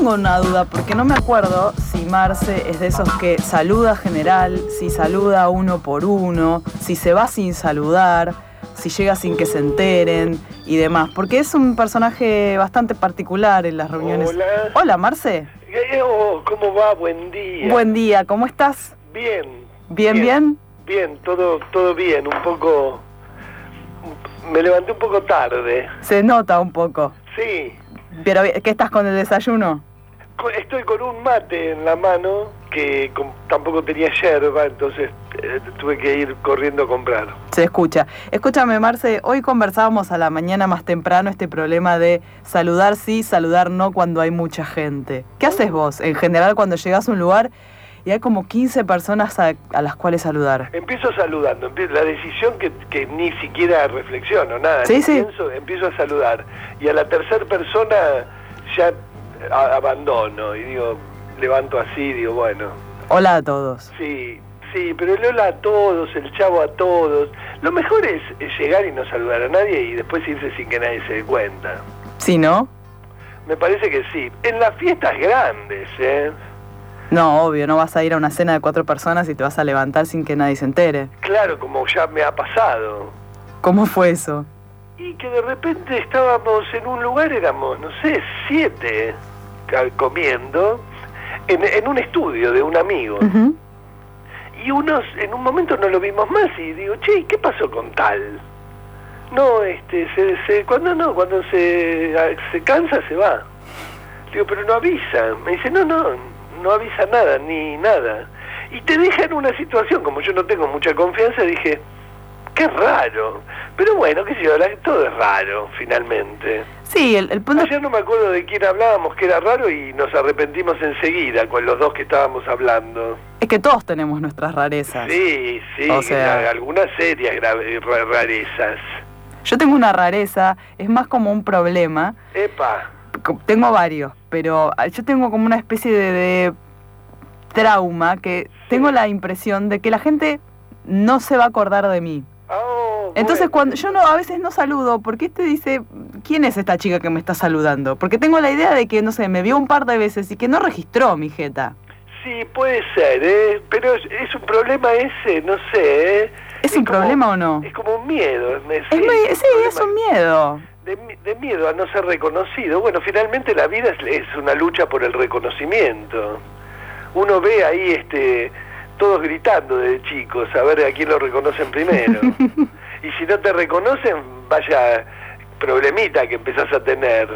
tengo una duda, porque no me acuerdo si Marce es de esos que saluda general, si saluda uno por uno, si se va sin saludar, si llega sin que se enteren y demás, porque es un personaje bastante particular en las reuniones. Hola. Hola, Marce. ¿Cómo va? Buen día. Buen día, ¿cómo estás? Bien. ¿Bien? Bien, todo bien, un poco... Me levanté un poco tarde. Se nota un poco. Sí. Pero, ¿qué estás con el desayuno? Estoy con un mate en la mano que tampoco tenía yerba, entonces tuve que ir corriendo a comprar. Se escucha. Escúchame, Marce, hoy conversábamos a la mañana más temprano este problema de saludar sí, saludar no cuando hay mucha gente. ¿Qué haces vos, en general, cuando llegas a un lugar y hay como 15 personas a las cuales saludar? Empiezo saludando, la decisión que ni siquiera reflexiono, nada, sí. Empiezo a saludar, y a la tercera persona ya abandono, y digo, levanto así, digo, bueno. Hola a todos. Sí, pero el hola a todos, el chavo a todos, lo mejor es llegar y no saludar a nadie y después irse sin que nadie se dé cuenta. ¿Sí, no? Me parece que sí, en las fiestas grandes, No, obvio, no vas a ir a una cena de 4 personas y te vas a levantar sin que nadie se entere. Claro, como ya me ha pasado. ¿Cómo fue eso? Y que de repente estábamos en un lugar, éramos, no sé, 7 comiendo, en un estudio de un amigo. Uh-huh. Y en un momento no lo vimos más y digo, che, ¿qué pasó con tal? No, cuando se cansa se va. Digo, pero no avisa. Me dice, no avisa nada, ni nada. Y te deja en una situación, como yo no tengo mucha confianza, dije, qué raro. Pero bueno, qué sé yo, todo es raro, finalmente. Sí, el punto... Ayer no me acuerdo de quién hablábamos, que era raro, y nos arrepentimos enseguida con los dos que estábamos hablando. Es que todos tenemos nuestras rarezas. Sí, o sea, algunas serias rarezas. Yo tengo una rareza, es más como un problema. Epa. Tengo varios, pero yo tengo como una especie de trauma, que tengo la impresión de que la gente no se va a acordar de mí. Entonces, cuando yo a veces no saludo, porque dice, ¿quién es esta chica que me está saludando? Porque tengo la idea de que, no sé, me vio un par de veces y que no registró mi jeta. Sí, puede ser, pero es un problema ese, no sé. ¿Es un problema o no? Es como un miedo. Es un miedo. De miedo a no ser reconocido. Bueno, finalmente la vida es una lucha por el reconocimiento. Uno ve ahí todos gritando de chicos, a ver a quién lo reconocen primero. Y si no te reconocen, vaya problemita que empezás a tener.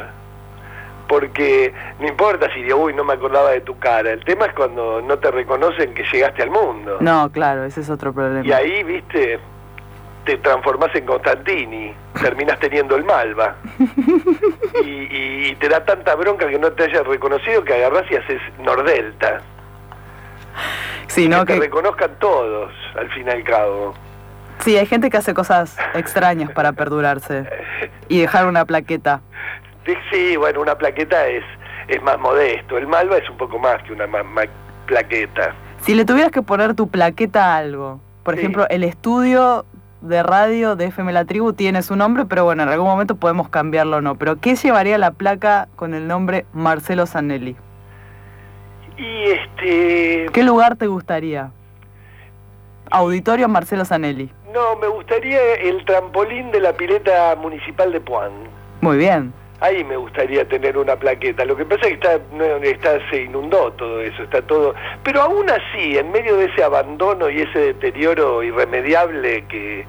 Porque no importa si digo, no me acordaba de tu cara. El tema es cuando no te reconocen que llegaste al mundo. No, claro, ese es otro problema. Y ahí, viste, te transformás en Constantini, terminás teniendo el Malva. y te da tanta bronca que no te hayas reconocido que agarrás y haces Nordelta. Sí, ¿no? Que te reconozcan todos, al fin y al cabo. Sí, hay gente que hace cosas extrañas para perdurarse y dejar una plaqueta. Sí, bueno, una plaqueta es más modesto. El Malva es un poco más que una plaqueta. Si le tuvieras que poner tu plaqueta a algo, por ejemplo, el estudio de radio de FM La Tribu tiene su nombre, pero bueno, en algún momento podemos cambiarlo o no. Pero ¿qué llevaría la placa con el nombre Marcelo Zanelli? ¿Qué lugar te gustaría? Auditorio Marcelo Zanelli. No, me gustaría el trampolín de la pileta municipal de Puan. Muy bien. Ahí me gustaría tener una plaqueta. Lo que pasa es que se inundó todo eso, está todo... Pero aún así, en medio de ese abandono y ese deterioro irremediable que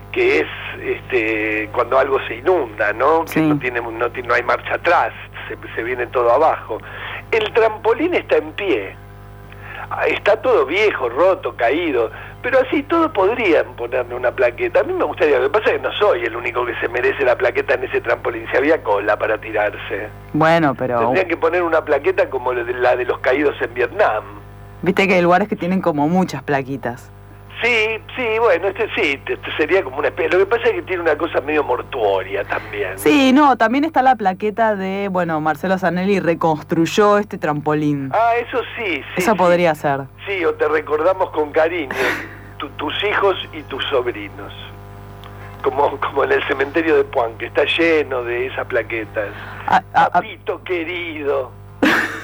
es cuando algo se inunda, ¿no? Sí. Que no hay marcha atrás, se viene todo abajo. El trampolín está en pie. Está todo viejo, roto, caído, pero así todo podrían ponerle una plaqueta. A mí me gustaría, lo que pasa es que no soy el único que se merece la plaqueta en ese trampolín, si había cola para tirarse. Bueno, pero... Tendrían que poner una plaqueta como la de los caídos en Vietnam. Viste que hay lugares que tienen como muchas plaquitas. Sí, bueno, sería como una especie. Lo que pasa es que tiene una cosa medio mortuoria también. Sí, no, también está la plaqueta de, bueno, Marcelo Zanelli reconstruyó este trampolín. Ah, eso sí. Eso podría ser. Sí, o te recordamos con cariño, tus hijos y tus sobrinos. Como en el cementerio de Puan, que está lleno de esas plaquetas. Papito querido.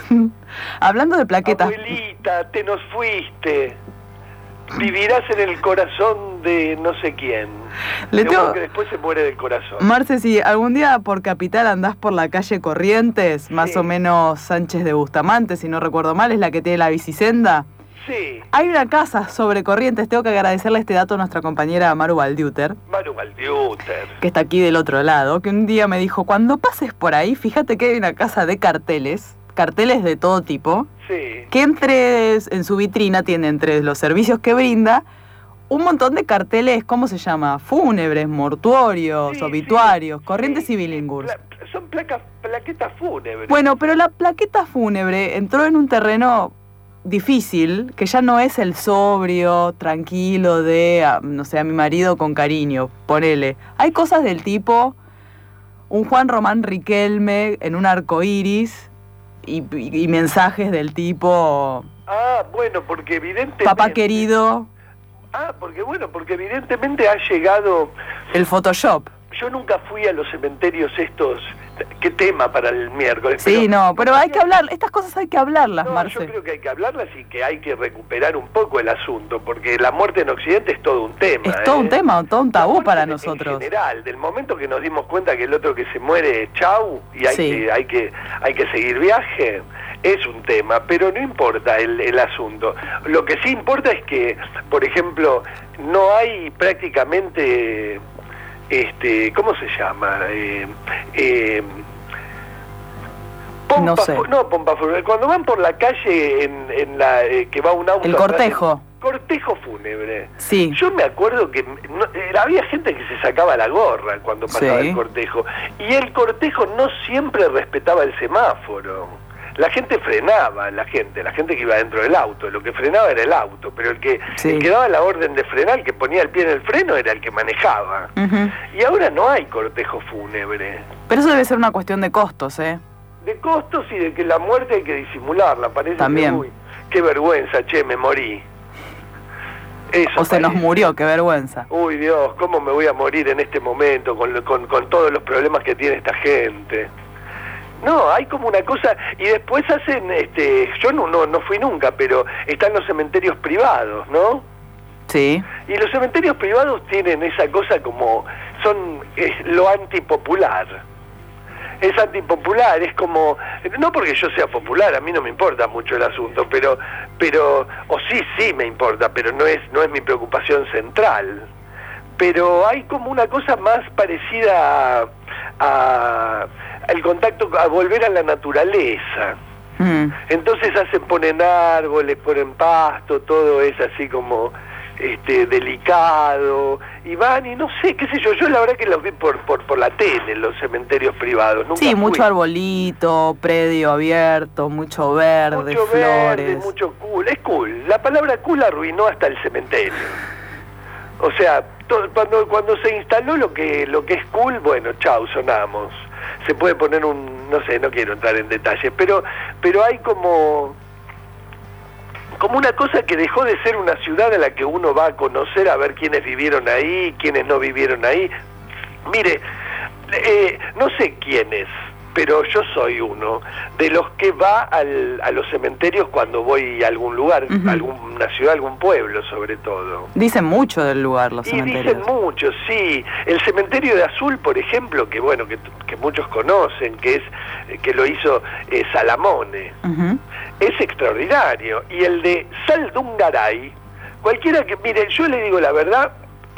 Hablando de plaquetas. Abuelita, te nos fuiste. Vivirás en el corazón de no sé quién. Seguro que después se muere del corazón. Marce, si algún día por Capital andás por la calle Corrientes, más o menos Sánchez de Bustamante, si no recuerdo mal, es la que tiene la bicisenda. Sí. Hay una casa sobre Corrientes, tengo que agradecerle este dato a nuestra compañera Maru Baldiuter. Maru Baldiuter. Que está aquí del otro lado, que un día me dijo, cuando pases por ahí, fíjate que hay una casa de carteles de todo tipo. Sí. Que en su vitrina tiene entre los servicios que brinda un montón de carteles, ¿cómo se llama? Fúnebres, mortuorios, obituarios, Corrientes y Billinghurst. Son plaquetas fúnebres. Bueno, pero la plaqueta fúnebre entró en un terreno difícil, que ya no es el sobrio, tranquilo de, no sé, a mi marido con cariño, ponele. Hay cosas del tipo un Juan Román Riquelme en un arco iris y mensajes del tipo... bueno, porque evidentemente... Papá querido... porque evidentemente ha llegado... El Photoshop. Yo nunca fui a los cementerios estos... ¿Qué tema para el miércoles? Sí, pero hay que hablar, estas cosas hay que hablarlas, Marce. Yo creo que hay que hablarlas y que hay que recuperar un poco el asunto, porque la muerte en Occidente es todo un tema. Es todo un tema, todo un tabú para nosotros. En general, del momento que nos dimos cuenta que el otro que se muere, chau, y hay que seguir viaje, es un tema, pero no importa el asunto. Lo que sí importa es que, por ejemplo, no hay prácticamente... ¿cómo se llama? No sé. Pompa fúnebre. Cuando van por la calle en la que va un auto... El cortejo. Cortejo fúnebre. Sí. Yo me acuerdo que había gente que se sacaba la gorra cuando pasaba el cortejo. Y el cortejo no siempre respetaba el semáforo. La gente frenaba, la gente que iba dentro del auto, lo que frenaba era el auto, pero el que daba la orden de frenar, el que ponía el pie en el freno, era el que manejaba. Y ahora no hay cortejo fúnebre. Pero eso debe ser una cuestión de costos, ¿eh? De costos y de que la muerte hay que disimularla, parece. También. Que, uy, qué vergüenza, me morí. Eso se nos murió, qué vergüenza. Uy, Dios, ¿cómo me voy a morir en este momento con todos los problemas que tiene esta gente? No, hay como una cosa, y después hacen, yo no fui nunca, pero están los cementerios privados, ¿no? Sí. Y los cementerios privados tienen esa cosa como, es lo antipopular. Es antipopular, es como, no porque yo sea popular, a mí no me importa mucho el asunto, pero o sí me importa, pero no es mi preocupación central. Pero hay como una cosa más parecida a el contacto, a volver a la naturaleza. Entonces ponen árboles, ponen pasto, todo es así como delicado, y van y no sé, qué sé yo la verdad que los vi por la tele, los cementerios privados. Nunca fui. Mucho arbolito, predio abierto, mucho verde, mucho flores. Verde, mucho cool, es cool. La palabra cool arruinó hasta el cementerio. O sea, cuando se instaló lo que es cool, bueno, chau, sonamos. Se puede poner no sé, no quiero entrar en detalles, pero hay como una cosa que dejó de ser una ciudad a la que uno va a conocer, a ver quiénes vivieron ahí, quiénes no vivieron ahí. Mire, no sé quiénes, pero yo soy uno de los que va a los cementerios cuando voy a algún lugar, alguna ciudad, algún pueblo sobre todo. Dicen mucho del lugar los cementerios. Dicen mucho, sí. El cementerio de Azul, por ejemplo, que bueno, que muchos conocen, que lo hizo Salamone, es extraordinario. Y el de Saldungaray, cualquiera que, mire, yo le digo la verdad,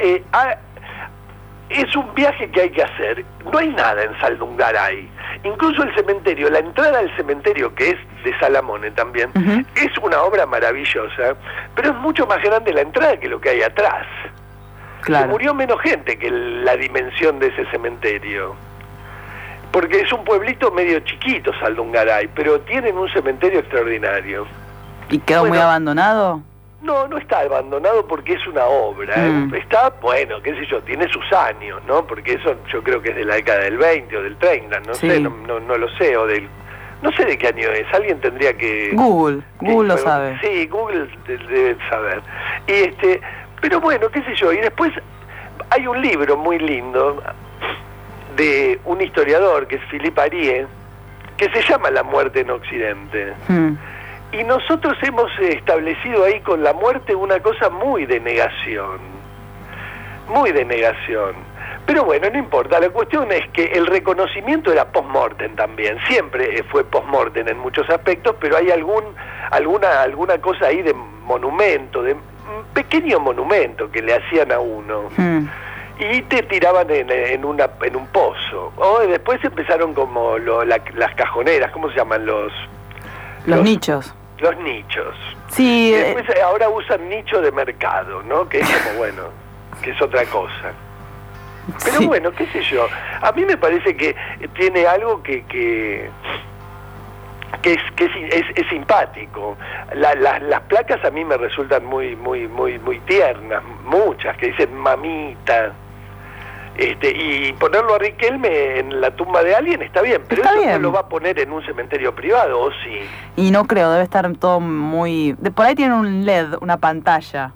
es un viaje que hay que hacer. No hay nada en Saldungaray. Incluso el cementerio, la entrada al cementerio, que es de Salamone también, es una obra maravillosa, pero es mucho más grande la entrada que lo que hay atrás. Claro. Se murió menos gente que la dimensión de ese cementerio. Porque es un pueblito medio chiquito, Saldungaray, pero tienen un cementerio extraordinario. ¿Y quedó muy abandonado? No está abandonado porque es una obra. Está, bueno, qué sé yo, tiene sus años, ¿no? Porque eso yo creo que es de la década del 20 o del 30, no sé, no lo sé, o no sé de qué año es, alguien tendría que... Google lo sabe. Sí, Google debe saber. Y pero bueno, qué sé yo, y después hay un libro muy lindo de un historiador que es Philippe Arié, que se llama la muerte en Occidente. Y nosotros hemos establecido ahí con la muerte una cosa muy de negación. Pero bueno, no importa, la cuestión es que el reconocimiento era post-mortem también, siempre fue post-mortem en muchos aspectos, pero hay alguna cosa ahí de monumento, de un pequeño monumento que le hacían a uno. Y te tiraban en un pozo. O después empezaron como las cajoneras, ¿cómo se llaman? Los nichos. Los nichos. Sí. Y después ahora usan nicho de mercado, ¿no? Que es como, bueno, que es otra cosa. Pero bueno, qué sé yo. A mí me parece que tiene algo que es simpático. Las placas a mí me resultan muy tiernas, muchas, que dicen mamita. Y ponerlo a Riquelme en la tumba de alguien está bien, pero eso no lo va a poner en un cementerio privado, ¿o sí? Y no creo, debe estar todo muy... Por ahí tiene un LED, una pantalla,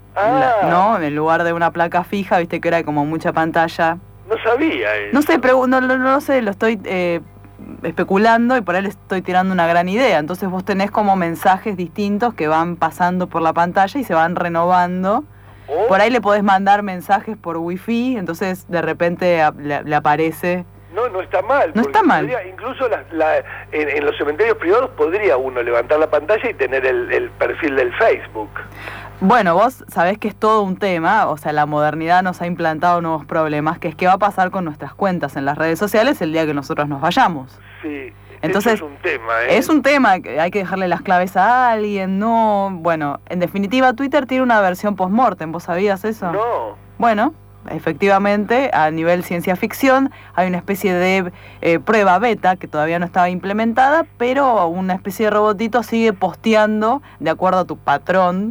¿no? En lugar de una placa fija, viste que era como mucha pantalla. No sabía eso. No sé, pero no sé, lo estoy especulando y por ahí le estoy tirando una gran idea. Entonces vos tenés como mensajes distintos que van pasando por la pantalla y se van renovando. Por ahí le podés mandar mensajes por wifi, entonces de repente le aparece. No está mal. No está mal. Incluso en los cementerios privados podría uno levantar la pantalla y tener el perfil del Facebook. Bueno, vos sabés que es todo un tema, o sea, la modernidad nos ha implantado nuevos problemas, que es qué va a pasar con nuestras cuentas en las redes sociales el día que nosotros nos vayamos. Sí. Entonces, eso es un tema, ¿eh? Es un tema, hay que dejarle las claves a alguien, no... Bueno, en definitiva, Twitter tiene una versión post-mortem, ¿vos sabías eso? No. Bueno, efectivamente, a nivel ciencia ficción, hay una especie de prueba beta que todavía no estaba implementada, pero una especie de robotito sigue posteando, de acuerdo a tu patrón,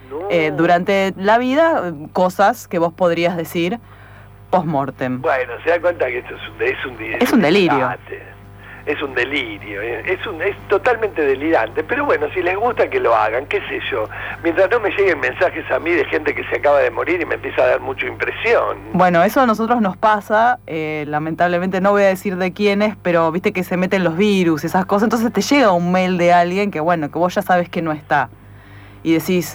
durante la vida, cosas que vos podrías decir post-mortem. Bueno, se da cuenta que esto es un delirio. Es un delirio, es totalmente delirante, pero bueno, si les gusta que lo hagan, qué sé yo, mientras no me lleguen mensajes a mí de gente que se acaba de morir y me empieza a dar mucha impresión. Bueno, eso a nosotros nos pasa, lamentablemente no voy a decir de quiénes, pero viste que se meten los virus, esas cosas, entonces te llega un mail de alguien que bueno, que vos ya sabes que no está, y decís,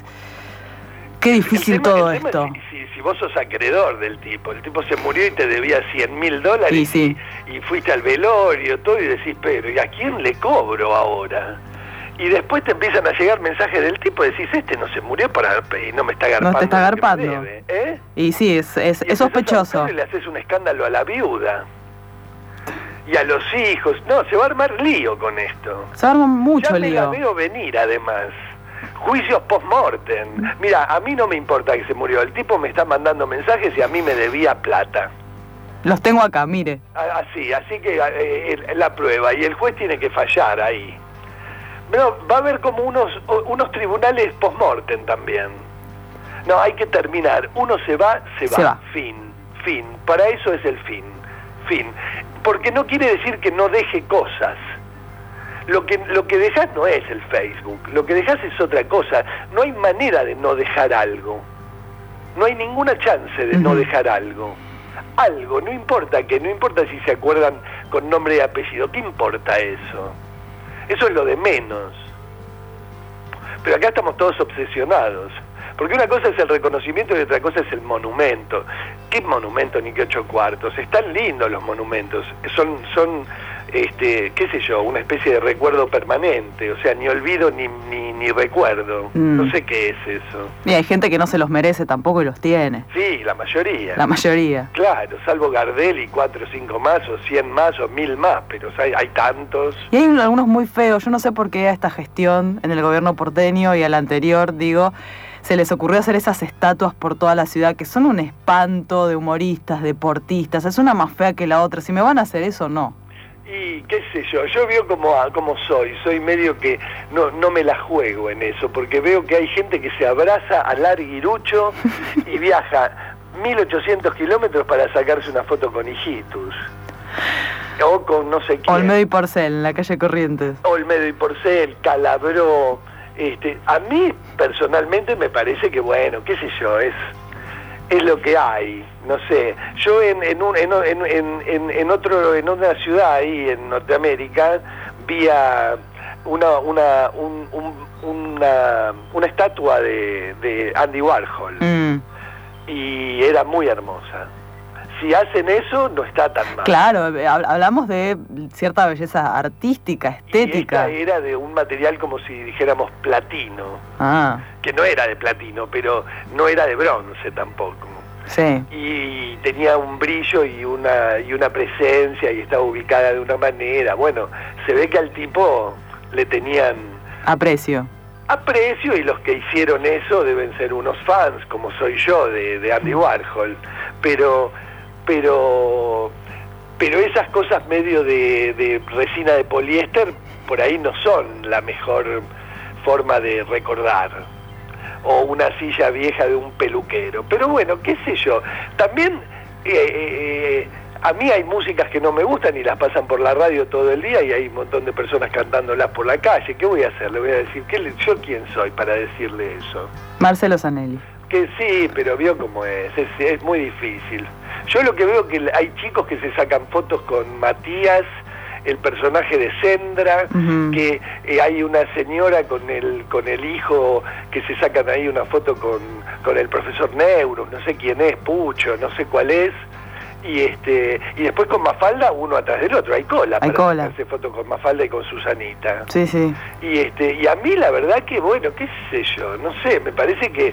qué difícil todo esto. Si vos sos acreedor del tipo, el tipo se murió y te debía $100.000 y fuiste al velorio, todo, y decís, pero ¿y a quién le cobro ahora? Y después te empiezan a llegar mensajes del tipo y decís, no se murió y no me está garpando. No te está garpando. Debe, ¿eh? Y sí, es sospechoso. Y le haces un escándalo a la viuda y a los hijos. No, se va a armar lío con esto. Se va a armar mucho lío. Ya me la veo venir, además. Juicios post-mortem. Mira, a mí no me importa que se murió. El tipo me está mandando mensajes y a mí me debía plata. Los tengo acá, mire. Así que la prueba. Y el juez tiene que fallar ahí. Pero va a haber como unos tribunales post-mortem también. No, hay que terminar. Uno se va. Fin. Para eso es el fin. Porque no quiere decir que no deje cosas. Lo que dejas no es el Facebook, lo que dejas es otra cosa. No hay manera de no dejar algo. No hay ninguna chance de no dejar algo. Algo, no importa si se acuerdan con nombre y apellido, ¿qué importa eso? Eso es lo de menos. Pero acá estamos todos obsesionados. Porque una cosa es el reconocimiento y otra cosa es el monumento. ¿Qué monumento ni qué 8 cuartos? Están lindos los monumentos. Son qué sé yo, una especie de recuerdo permanente. O sea, ni olvido ni recuerdo. No sé qué es eso. Y hay gente que no se los merece tampoco y los tiene. Sí, la mayoría. La mayoría. Claro, salvo Gardel y 4 o 5 más, o 100 más, o 1000 más, pero hay tantos. Y hay algunos muy feos. Yo no sé por qué a esta gestión en el gobierno porteño y al anterior, se les ocurrió hacer esas estatuas por toda la ciudad que son un espanto de humoristas, deportistas. Es una más fea que la otra. Si me van a hacer eso, no. Y qué sé yo veo como soy medio que no me la juego en eso, porque veo que hay gente que se abraza al larguirucho y viaja 1800 kilómetros para sacarse una foto con hijitus. O con no sé quién. Olmedo y Porcel, en la calle Corrientes. Olmedo y Porcel, Calabró. A mí personalmente me parece que bueno, qué sé yo, es lo que hay, no sé. Yo en una ciudad ahí en Norteamérica vi una estatua de Andy Warhol y era muy hermosa. Si hacen eso, no está tan mal. Claro, hablamos de cierta belleza artística, estética. Y esta era de un material como si dijéramos platino, que no era de platino, pero no era de bronce tampoco. Sí. Y tenía un brillo y una presencia y estaba ubicada de una manera. Bueno, se ve que al tipo le tenían aprecio, y los que hicieron eso deben ser unos fans, como soy yo, de Andy Warhol. Pero esas cosas medio de resina de poliéster por ahí no son la mejor forma de recordar, o una silla vieja de un peluquero. Pero bueno, qué sé yo, también a mí hay músicas que no me gustan y las pasan por la radio todo el día y hay un montón de personas cantándolas por la calle. ¿Qué voy a hacer? Le voy a decir, ¿yo quién soy para decirle eso? Marcelo Zanelli. Que sí, pero vio cómo es muy difícil. Yo lo que veo que hay chicos que se sacan fotos con Matías, el personaje de Sendra, que hay una señora con el hijo que se sacan ahí una foto con el profesor Neuro, no sé quién es, Pucho, no sé cuál es, y después con Mafalda uno atrás del otro, hay cola para sacarse fotos con Mafalda y con Susanita. Sí, sí. Y a mí la verdad que, bueno, qué sé yo, no sé, me parece que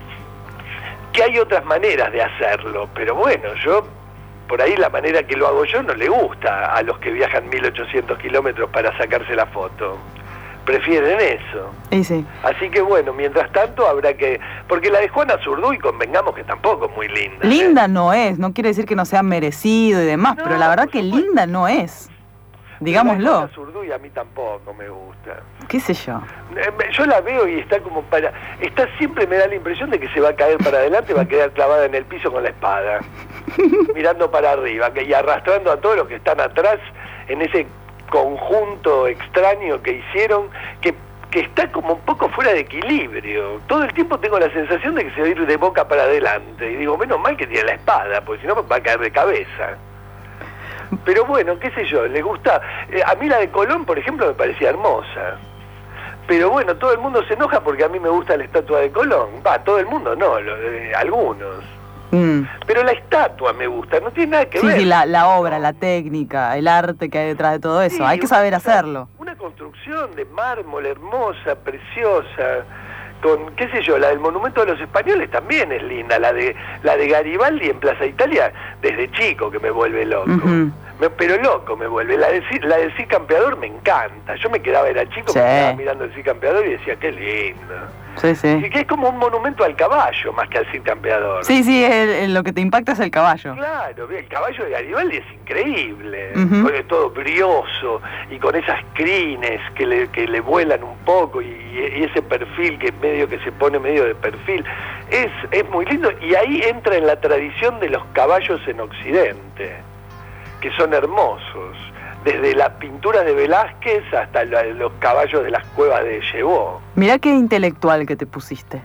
hay otras maneras de hacerlo, pero bueno, yo, por ahí la manera que lo hago yo no le gusta a los que viajan 1800 kilómetros para sacarse la foto. Prefieren eso. Sí, sí. Así que bueno, mientras tanto habrá que... Porque la de Juana Zurduy, convengamos que tampoco es muy linda. Linda no es, no quiere decir que no sea merecido y demás, pero la verdad que linda no es. Digámoslo. Juana Zurduy a mí tampoco me gusta. ¿Qué sé yo? Yo la veo y está como siempre me da la impresión de que se va a caer para adelante, va a quedar clavada en el piso con la espada, mirando para arriba, y arrastrando a todos los que están atrás en ese conjunto extraño que hicieron, que está como un poco fuera de equilibrio. Todo el tiempo tengo la sensación de que se va a ir de boca para adelante, y digo, menos mal que tiene la espada, porque si no va a caer de cabeza. Pero bueno, qué sé yo, les gusta. A mí la de Colón, por ejemplo, me parecía hermosa. Pero bueno, todo el mundo se enoja porque a mí me gusta la estatua de Colón. Todo el mundo no, algunos. Pero la estatua me gusta, no tiene nada que ver. Sí, la obra, la técnica, el arte que hay detrás de todo eso. Sí, hay que saber hacerlo. Una construcción de mármol hermosa, preciosa. Con, qué sé yo, la del Monumento de los Españoles también es linda, la de Garibaldi en Plaza Italia, desde chico que me vuelve loco, pero loco me vuelve, la del Cid Campeador me encanta, yo me era chico, me quedaba mirando el Cid Campeador y decía, qué lindo. Sí, sí. Y que es como un monumento al caballo más que al Cid Campeador. Sí, sí, lo que te impacta es el caballo. Claro, el caballo de Garibaldi es increíble, es todo brioso y con esas crines que le vuelan un poco y ese perfil que medio que se pone medio de perfil, es muy lindo, y ahí entra en la tradición de los caballos en Occidente, que son hermosos, desde las pinturas de Velázquez hasta los caballos de las cuevas de Llevó. Mirá qué intelectual que te pusiste.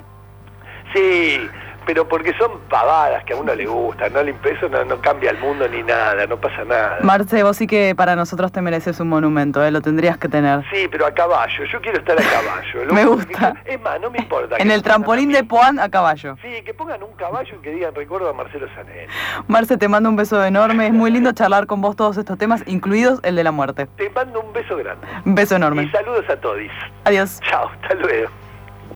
Sí, pero porque son pavadas que a uno le gustan, eso no cambia el mundo ni nada, no pasa nada. Marce, vos sí que para nosotros te mereces un monumento, lo tendrías que tener. Sí, pero a caballo, yo quiero estar a caballo. Me gusta. Es más, no me importa. En el trampolín de Poán a caballo. Sí, que pongan un caballo y que digan recuerdo a Marcelo Zanelli. Marce, te mando un beso enorme, es muy lindo charlar con vos todos estos temas, incluidos el de la muerte. Te mando un beso grande. Un beso enorme. Y saludos a todos. Adiós. Chao, hasta luego.